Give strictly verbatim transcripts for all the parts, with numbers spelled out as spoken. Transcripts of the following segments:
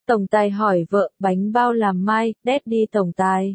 Tổng tài hỏi vợ, bánh bao làm mai, Daddy tổng tài.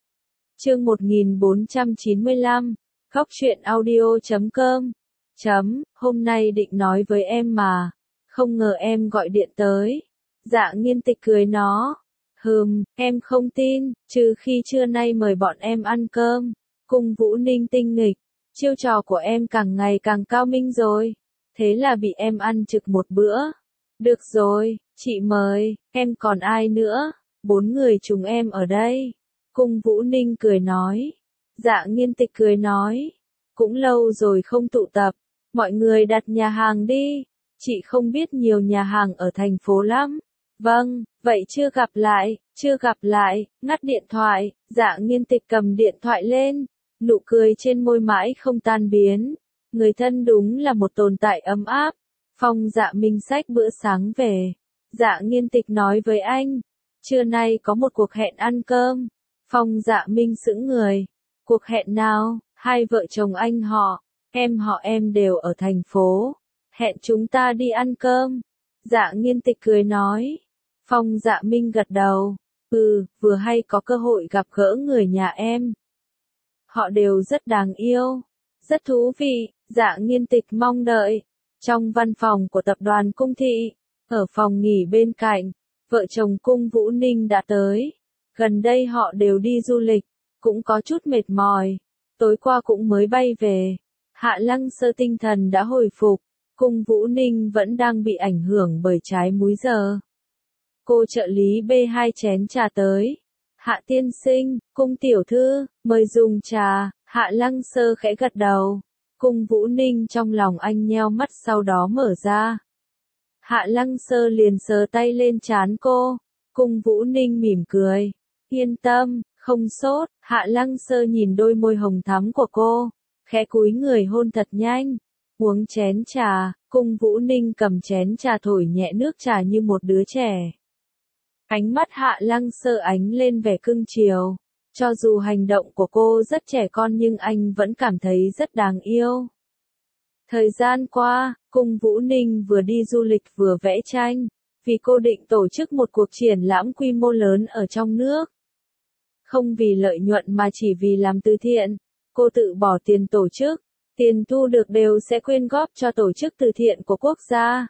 Chương một nghìn bốn trăm chín mươi lăm, Góc truyện audio chấm com. Chấm, hôm nay định nói với em mà, không ngờ em gọi điện tới. Dạ Nghiên Tịch cười nó. Hừm, em không tin, trừ khi trưa nay mời bọn em ăn cơm. Cung Vũ Ninh tinh nghịch, chiêu trò của em càng ngày càng cao minh rồi. Thế là bị em ăn trực một bữa. Được rồi, chị mời, em còn ai nữa? Bốn người chúng em ở đây. Cung Vũ Ninh cười nói. Dạ Nghiên Tịch cười nói. Cũng lâu rồi không tụ tập. Mọi người đặt nhà hàng đi. Chị không biết nhiều nhà hàng ở thành phố lắm. Vâng, vậy chưa gặp lại, chưa gặp lại, ngắt điện thoại. Dạ Nghiên Tịch cầm điện thoại lên. Nụ cười trên môi mãi không tan biến. Người thân đúng là một tồn tại ấm áp. Phong Dạ Minh xách bữa sáng về. Dạ Nghiên Tịch nói với anh. Trưa nay có một cuộc hẹn ăn cơm. Phong Dạ Minh sững người. Cuộc hẹn nào? Hai vợ chồng anh họ, em họ em đều ở thành phố. Hẹn chúng ta đi ăn cơm. Dạ Nghiên Tịch cười nói. Phong Dạ Minh gật đầu. Ừ, vừa hay có cơ hội gặp gỡ người nhà em. Họ đều rất đáng yêu. Rất thú vị, Dạ Nghiên Tịch mong đợi. Trong văn phòng của tập đoàn Cung Thị, ở phòng nghỉ bên cạnh, vợ chồng Cung Vũ Ninh đã tới. Gần đây họ đều đi du lịch, cũng có chút mệt mỏi. Tối qua cũng mới bay về. Hạ Lăng Sơ tinh thần đã hồi phục. Cung Vũ Ninh vẫn đang bị ảnh hưởng bởi trái múi giờ. Cô trợ lý bê hai chén trà tới. Hạ tiên sinh, Cung tiểu thư, mời dùng trà. Hạ Lăng Sơ khẽ gật đầu. Cung Vũ Ninh trong lòng anh nheo mắt sau đó mở ra. Hạ Lăng Sơ liền sờ tay lên trán cô. Cung Vũ Ninh mỉm cười. Yên tâm, không sốt. Hạ Lăng Sơ nhìn đôi môi hồng thắm của cô. Khẽ cúi người hôn thật nhanh. Uống chén trà. Cung Vũ Ninh cầm chén trà thổi nhẹ nước trà như một đứa trẻ. Ánh mắt Hạ Lăng Sơ ánh lên vẻ cưng chiều. Cho dù hành động của cô rất trẻ con nhưng anh vẫn cảm thấy rất đáng yêu. Thời gian qua, Cung Vũ Ninh vừa đi du lịch vừa vẽ tranh, vì cô định tổ chức một cuộc triển lãm quy mô lớn ở trong nước. Không vì lợi nhuận mà chỉ vì làm từ thiện, cô tự bỏ tiền tổ chức, tiền thu được đều sẽ quyên góp cho tổ chức từ thiện của quốc gia.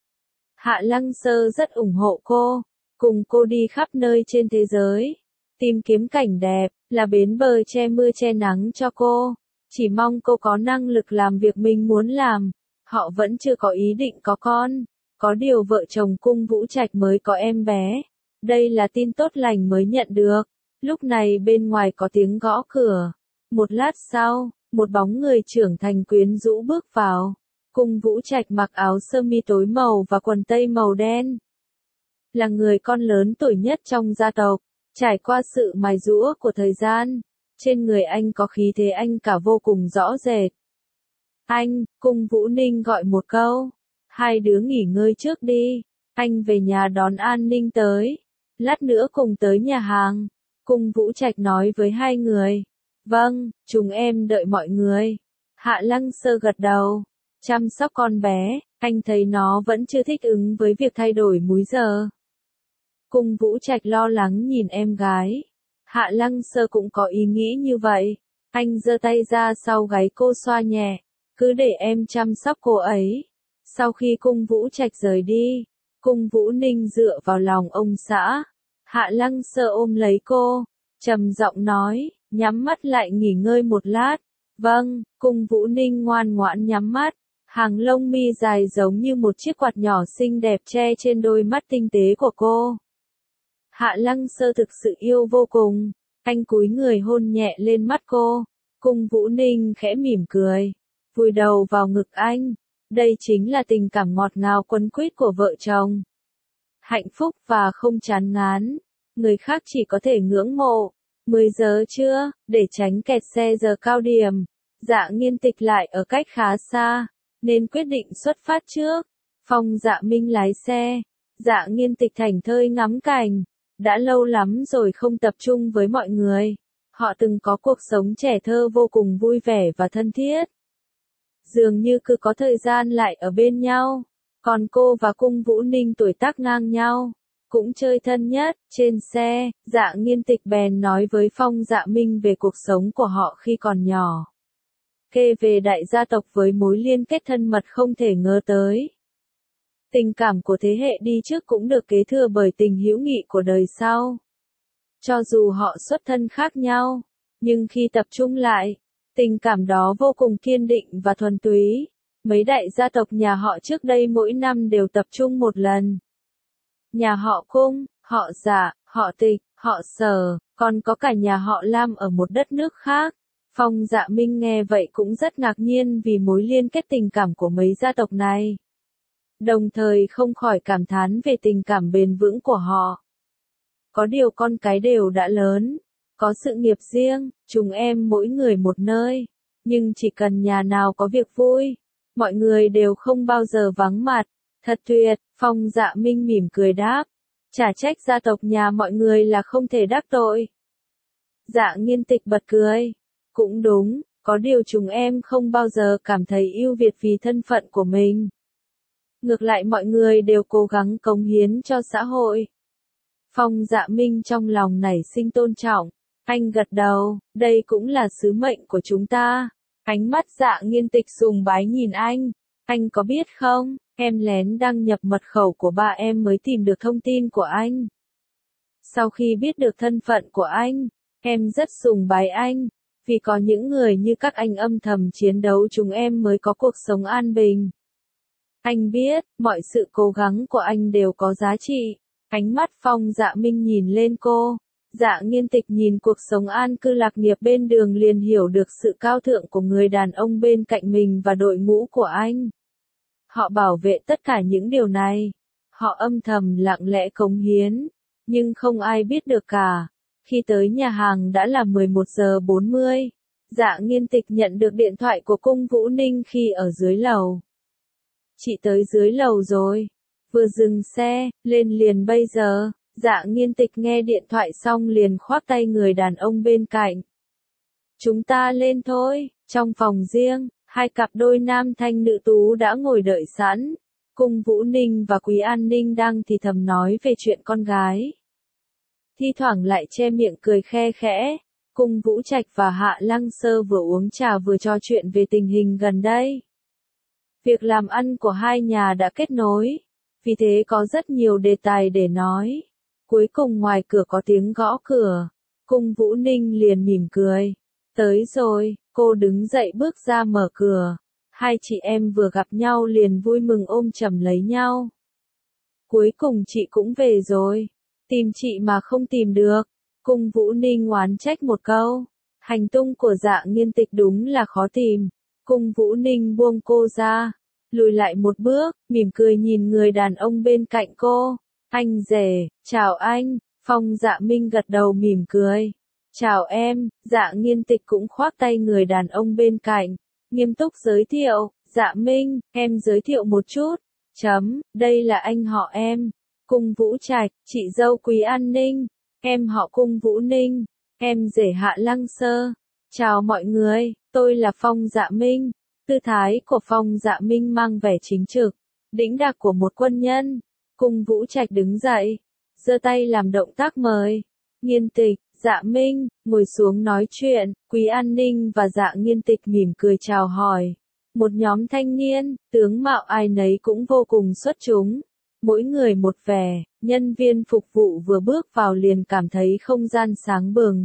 Hạ Lăng Sơ rất ủng hộ cô, cùng cô đi khắp nơi trên thế giới. Tìm kiếm cảnh đẹp, là bến bờ che mưa che nắng cho cô. Chỉ mong cô có năng lực làm việc mình muốn làm. Họ vẫn chưa có ý định có con. Có điều vợ chồng Cung Vũ Trạch mới có em bé. Đây là tin tốt lành mới nhận được. Lúc này bên ngoài có tiếng gõ cửa. Một lát sau, một bóng người trưởng thành quyến rũ bước vào. Cung Vũ Trạch mặc áo sơ mi tối màu và quần tây màu đen. Là người con lớn tuổi nhất trong gia tộc. Trải qua sự mài giũa của thời gian, trên người anh có khí thế anh cả vô cùng rõ rệt. Anh, Cung Vũ Ninh gọi một câu. Hai đứa nghỉ ngơi trước đi. Anh về nhà đón An Ninh tới. Lát nữa cùng tới nhà hàng. Cung Vũ Trạch nói với hai người. Vâng, chúng em đợi mọi người. Hạ Lăng Sơ gật đầu. Chăm sóc con bé, anh thấy nó vẫn chưa thích ứng với việc thay đổi múi giờ. Cung Vũ Trạch lo lắng nhìn em gái. Hạ Lăng Sơ cũng có ý nghĩ như vậy. Anh giơ tay ra sau gáy cô xoa nhẹ. Cứ để em chăm sóc cô ấy. Sau khi Cung Vũ Trạch rời đi, Cung Vũ Ninh dựa vào lòng ông xã. Hạ Lăng Sơ ôm lấy cô. Trầm giọng nói, nhắm mắt lại nghỉ ngơi một lát. Vâng, Cung Vũ Ninh ngoan ngoãn nhắm mắt. Hàng lông mi dài giống như một chiếc quạt nhỏ xinh đẹp che trên đôi mắt tinh tế của cô. Hạ Lăng Sơ thực sự yêu vô cùng. Anh cúi người hôn nhẹ lên mắt cô. Cung Vũ Ninh khẽ mỉm cười. Vùi đầu vào ngực anh. Đây chính là tình cảm ngọt ngào quấn quýt của vợ chồng. Hạnh phúc và không chán ngán. Người khác chỉ có thể ngưỡng mộ. mười giờ trưa, để tránh kẹt xe giờ cao điểm. Dạ Nghiên Tịch lại ở cách khá xa, nên quyết định xuất phát trước. Phong Dạ Minh lái xe. Dạ Nghiên Tịch thảnh thơi ngắm cảnh. Đã lâu lắm rồi không tập trung với mọi người. Họ từng có cuộc sống trẻ thơ vô cùng vui vẻ và thân thiết. Dường như cứ có thời gian lại ở bên nhau. Còn cô và Cung Vũ Ninh tuổi tác ngang nhau. cũng chơi thân nhất. Trên xe, Dạ Nghiên Tịch bèn nói với Phong Dạ Minh về cuộc sống của họ khi còn nhỏ. Kể về đại gia tộc với mối liên kết thân mật không thể ngờ tới. Tình cảm của thế hệ đi trước cũng được kế thừa bởi tình hữu nghị của đời sau. Cho dù họ xuất thân khác nhau, nhưng khi tập trung lại, tình cảm đó vô cùng kiên định và thuần túy. Mấy đại gia tộc nhà họ trước đây mỗi năm đều tập trung một lần. Nhà họ Cung, họ Dạ, họ Tịch, họ Sở, còn có cả nhà họ Lam ở một đất nước khác. Phong Dạ Minh nghe vậy cũng rất ngạc nhiên vì mối liên kết tình cảm của mấy gia tộc này. Đồng thời không khỏi cảm thán về tình cảm bền vững của họ. Có điều con cái đều đã lớn, có sự nghiệp riêng, chúng em mỗi người một nơi. Nhưng chỉ cần nhà nào có việc vui, mọi người đều không bao giờ vắng mặt. Thật tuyệt, Phong Dạ Minh mỉm cười đáp. Chả trách gia tộc nhà mọi người là không thể đắc tội. Dạ Nghiên Tịch bật cười. Cũng đúng, có điều chúng em không bao giờ cảm thấy ưu việt vì thân phận của mình. Ngược lại mọi người đều cố gắng cống hiến cho xã hội. Phong Dạ Minh trong lòng nảy sinh tôn trọng. Anh gật đầu, đây cũng là sứ mệnh của chúng ta. Ánh mắt Dạ Nghiên Tịch sùng bái nhìn anh. Anh có biết không, em lén đăng nhập mật khẩu của ba em mới tìm được thông tin của anh. Sau khi biết được thân phận của anh, em rất sùng bái anh. Vì có những người như các anh âm thầm chiến đấu chúng em mới có cuộc sống an bình. Anh biết, mọi sự cố gắng của anh đều có giá trị. Ánh mắt Phong Dạ Minh nhìn lên cô. Dạ Nghiên Tịch nhìn cuộc sống an cư lạc nghiệp bên đường liền hiểu được sự cao thượng của người đàn ông bên cạnh mình và đội ngũ của anh. Họ bảo vệ tất cả những điều này. Họ âm thầm lặng lẽ cống hiến. Nhưng không ai biết được cả. Khi tới nhà hàng đã là mười một giờ bốn mươi. Dạ Nghiên Tịch nhận được điện thoại của Cung Vũ Ninh khi ở dưới lầu. Chị tới dưới lầu rồi. Vừa dừng xe, lên liền bây giờ. Dạ Nghiên Tịch nghe điện thoại xong liền khoác tay người đàn ông bên cạnh. Chúng ta lên thôi. Trong phòng riêng, hai cặp đôi nam thanh nữ tú đã ngồi đợi sẵn. Cung Vũ Ninh và Quý An Ninh đang thì thầm nói về chuyện con gái. Thi thoảng lại che miệng cười khe khẽ. Cung Vũ Trạch và Hạ Lăng Sơ vừa uống trà vừa trò chuyện về tình hình gần đây. Việc làm ăn của hai nhà đã kết nối, vì thế có rất nhiều đề tài để nói. Cuối cùng ngoài cửa có tiếng gõ cửa. Cung Vũ Ninh liền mỉm cười. Tới rồi, cô đứng dậy bước ra mở cửa. Hai chị em vừa gặp nhau liền vui mừng ôm chầm lấy nhau. Cuối cùng chị cũng về rồi. Tìm chị mà không tìm được. Cung Vũ Ninh oán trách một câu. Hành tung của Dạ Nghiên Tịch đúng là khó tìm. Cung Vũ Ninh buông cô ra. Lùi lại một bước, mỉm cười nhìn người đàn ông bên cạnh cô. Anh rể, chào anh. Phong Dạ Minh gật đầu mỉm cười. Chào em. Dạ Nghiên Tịch cũng khoác tay người đàn ông bên cạnh. Nghiêm túc giới thiệu. Dạ Minh, em giới thiệu một chút. Chấm, đây là anh họ em. Cung Vũ Trạch, chị dâu Quý An Ninh. Em họ Cung Vũ Ninh. Em rể Hạ Lăng Sơ. Chào mọi người, tôi là Phong Dạ Minh. Tư thái của Phong Dạ Minh mang vẻ chính trực, đĩnh đạc của một quân nhân. Cung Vũ Trạch đứng dậy, giơ tay làm động tác mời. Nghiên Tịch, Dạ Minh, ngồi xuống nói chuyện. Quý An Ninh và Dạ Nghiên Tịch mỉm cười chào hỏi. Một nhóm thanh niên, tướng mạo ai nấy cũng vô cùng xuất chúng. Mỗi người một vẻ, nhân viên phục vụ vừa bước vào liền cảm thấy không gian sáng bừng.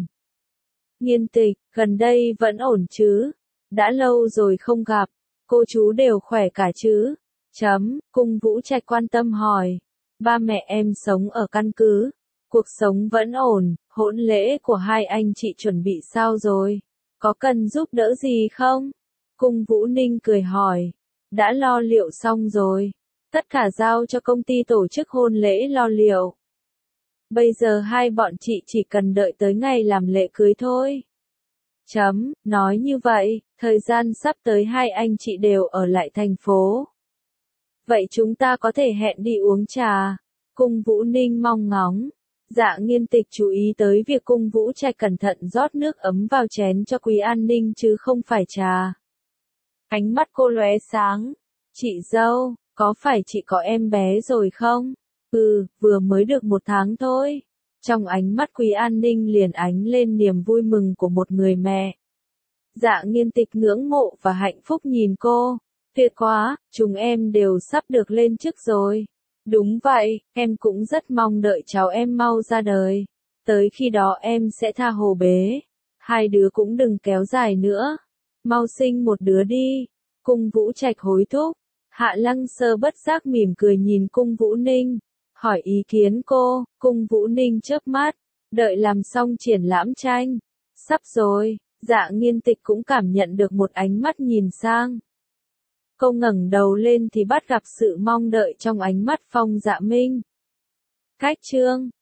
Nghiên Tịch, gần đây vẫn ổn chứ? Đã lâu rồi không gặp, cô chú đều khỏe cả chứ? Chấm, Cung Vũ Trạch quan tâm hỏi. Ba mẹ em sống ở căn cứ. Cuộc sống vẫn ổn, hôn lễ của hai anh chị chuẩn bị sao rồi? Có cần giúp đỡ gì không? Cung Vũ Ninh cười hỏi. Đã lo liệu xong rồi. Tất cả giao cho công ty tổ chức hôn lễ lo liệu. Bây giờ hai bọn chị chỉ cần đợi tới ngày làm lễ cưới thôi. Chấm, nói như vậy, thời gian sắp tới hai anh chị đều ở lại thành phố. Vậy chúng ta có thể hẹn đi uống trà. Cung Vũ Ninh mong ngóng. Dạ Nghiên Tịch chú ý tới việc Cung Vũ Trạch cẩn thận rót nước ấm vào chén cho Quý An Ninh chứ không phải trà. Ánh mắt cô lóe sáng. Chị dâu, có phải chị có em bé rồi không? Ừ, vừa mới được một tháng thôi. Trong ánh mắt Quý An Ninh liền ánh lên niềm vui mừng của một người mẹ. Dạ Nghiên Tịch ngưỡng mộ và hạnh phúc nhìn cô. Tuyệt quá, chúng em đều sắp được lên chức rồi. Đúng vậy, em cũng rất mong đợi cháu em mau ra đời. Tới khi đó em sẽ tha hồ bế. Hai đứa cũng đừng kéo dài nữa. Mau sinh một đứa đi. Cung Vũ Trạch hối thúc. Hạ Lăng Sơ bất giác mỉm cười nhìn Cung Vũ Ninh. Hỏi ý kiến cô. Cung Vũ Ninh chớp mắt. Đợi làm xong triển lãm tranh. Sắp rồi. Dạ Nghiên Tịch cũng cảm nhận được một ánh mắt nhìn sang. Cô ngẩng đầu lên thì bắt gặp sự mong đợi trong ánh mắt Phong Dạ Minh. Cách chương